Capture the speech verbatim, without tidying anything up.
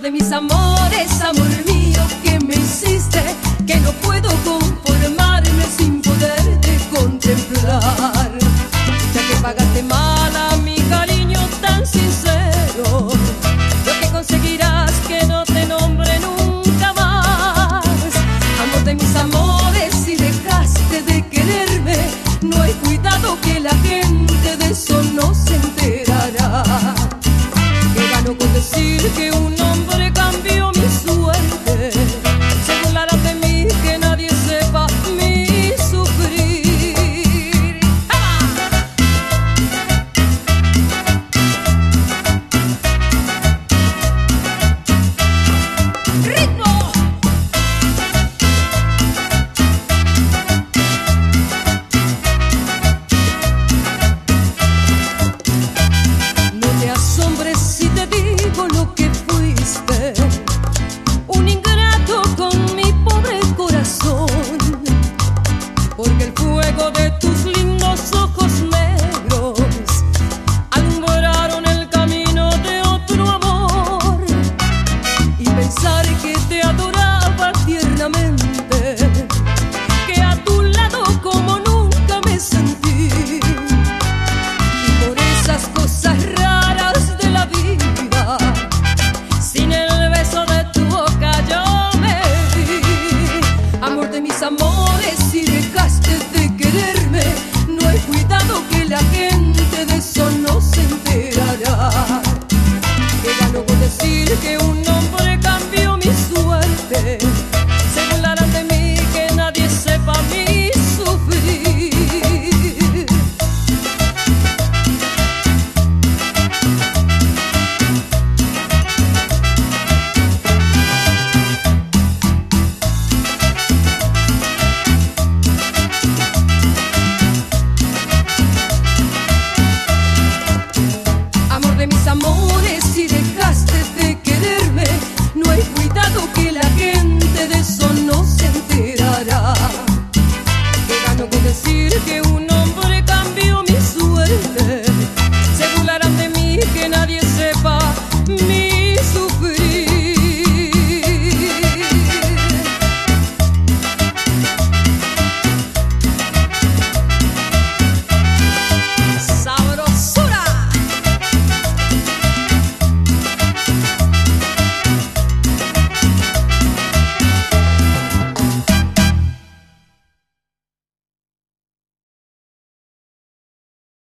de mis amores, amor mío, que me hiciste, que no puedo conformarme sin poderte contemplar. Ya que pagaste mal a mi cariño tan sincero, lo que conseguirás que no te nombre nunca más. Amor de mis amores, si dejaste de quererme, no hay cuidado que la gente de eso no se enterará. Que gano con decir que un hombre cambió mi suerte. Se burlarán de mí, que nadie sepa mi sufrir. ¡Ah! ¡Ritmo! No te asombres si te digo lo que fuiste, un ingrato con mi pobre corazón, porque el fuego de tus lindos ojos negros alumbraron el camino de otro amor. Y pensar que te adoraba tiernamente, que a tu lado como nunca me sentí, y por esas cosas raras de la vida, sin el beso de tu boca yo me di. Amor de mis amores, si dejaste de quererme, no hay cuidado que la gente de eso no se enterará. Que gano con decir que un hombre cambió mi suerte. Se burlarán de mí, que nadie sepa mi sufrir. Amor de mis amores, si dejaste de quererme, no hay cuidado que la gente de eso